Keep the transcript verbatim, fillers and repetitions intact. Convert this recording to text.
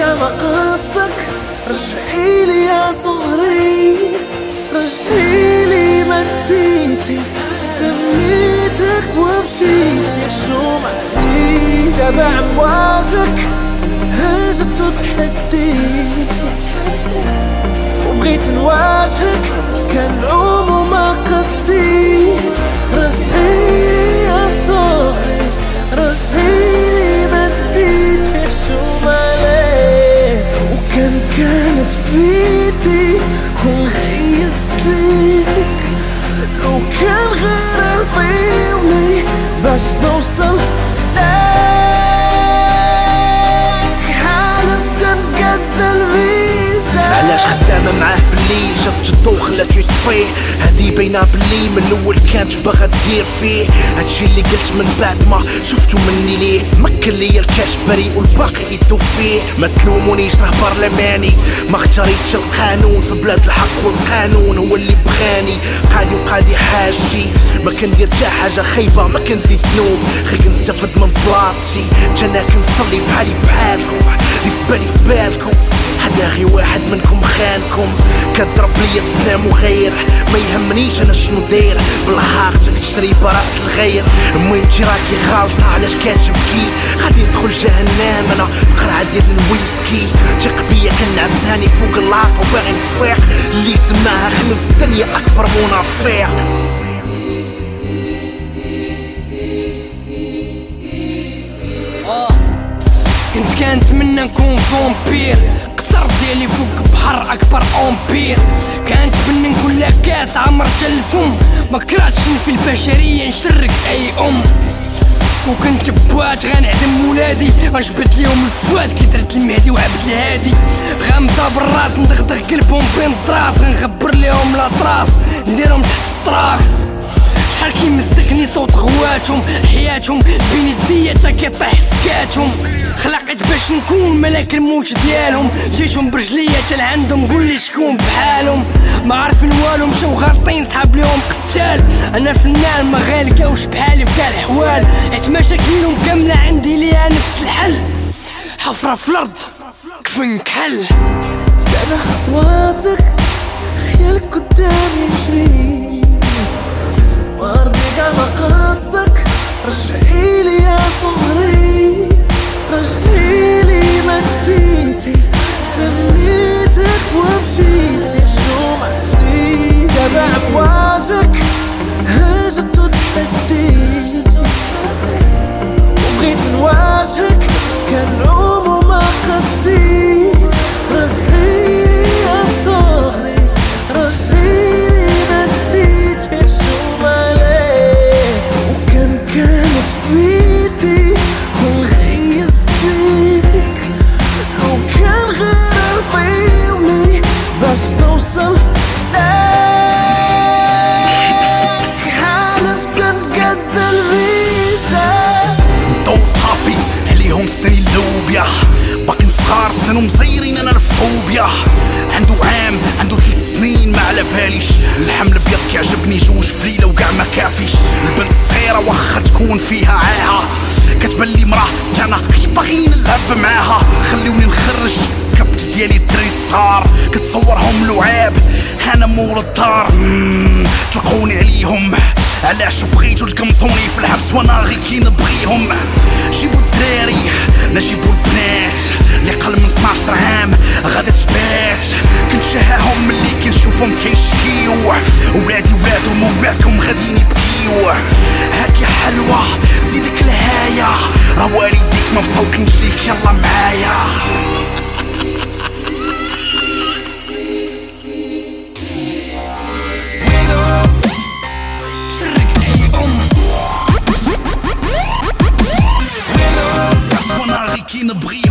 قاع ما قصك. رجعيلي يا صغري رجعيلي مديتي سميتك ومشيتي شو معني تبع امواجك هجت وتحديك وبغيت نواجهك كان نعوم وما قديت. رجعيلي يا صغري رجعيلي مديتي شو مالك وكان كانت بيدي كون غيزتلك لو كان غير رضيوني باش نوصل لك. حالفت نقد الميزان علاش خدامة معاه بالليل شفت الضو خلاتو يطفيه. هادي باينة باللي من الاول كانت باغا دير فيه. هادشي اللي قلت من بعد ما شفتو مني ليه. مكن ليا الكاش بريء والباقي يدو فيه. ما تلومونيش راه برلماني ما اختاريتش القانون في بلاد الحق والقانون هو اللي بغاني. قادي وقادي حاجتي ما كندير تا حاجة خايبة ما كندي ذنوب غير كنستافد من بلاصتي. جانا كنصلي بحالي بحالكم اللي في بالي في بالكم. هدا غي واحد منكم خانكم كضرب ليا تسلام وغير ما يهمنيش انا شنو داير. بالحاقتك تشتري براءة الغير. المهم انتي راكي غالطة علاش كتبكي. غادي ندخل جهنم انا بقرعة ديال الويسكي. تيق بيا كنعساني فوق اللاق وباغي نفيق. اللي سماها خنز الدنيا اكبر منافق. كنت كنتمنى نكون فامبير قصر ديالي فوق بحر اكبر امبير. كنتمنى نكون لاكاس عمرت الفم ما كرهتش في البشريه نشرك اي ام. وكنت بوات غنعدم ولادي غنجبد ليهم الفؤاد كي درت المهدي وعبد الهادي. غامضة بالراس ندغدغ قلبهم بين الطراس غنغبر ليهم لاطراس نديرهم تحت الطراس. شحال كيمزقني صوت غواتهم حياتهم بين يديا تا كيطيح سكاتهم. خلقت باش نكون ملاك الموت ديالهم جيتهم برجليا تا لعندهم قولي شكون بحالهم. ما عارفين والو مشاو غالطين صحاب ليهم قتال. انا فنان ما غالقاوش بحالي في كاع الحوال حيت مشاكلهم كامله عندي ليها نفس الحل. حفره في الارض كفن كحل. دابا خطواتك خيالك قدامي يجري وارضي قاع ما قصك. رجعيلي يا صغري رجعيلي مديتي سميتك ومشيتي شو معني تبع امواجك هجت وتحديت وبغيت نواجهك كان نعوم وما قديت. رجعيلي يا صغري رجعيلي مديتي شو مالك وكان كانت بيدي كون غيزتك لو كان غير رضيوني باش نوصل لك. حالفت نقد الميزان ضو طافي عليهم سنين اللوبيا باقي صغار سنانهم مزيرين انا الفوبيا. عنده عام عنده ثلاث سنين ما على باليش. الحمل بيض كيعجبني جوج في ليله وكاع ما كافيش. البنت صغيره واخا تكون فيها عاهه كتبان لي مراه انا باغي نلعب معاها. خليوني نخرج كبت ديالي الدري الصغار كتصورهم لعاب انا مور الدار. طلقوني عليهم علاش بغيتو تقمطوني في الحبس وانا غير كي نبغيهم. جيبو الدراري نجيبو البنات اللي قل من اثناش عام غادا تبات. كنشهاهم ملي كنشوفهم كيشكيو ولادي ولادهم وولادكم غاديين يبكيو. هاكي حلوة زيدك الهاية راه والديك ما مسوقينش ليك يلا معايا. وانا غير كي نبغيهم.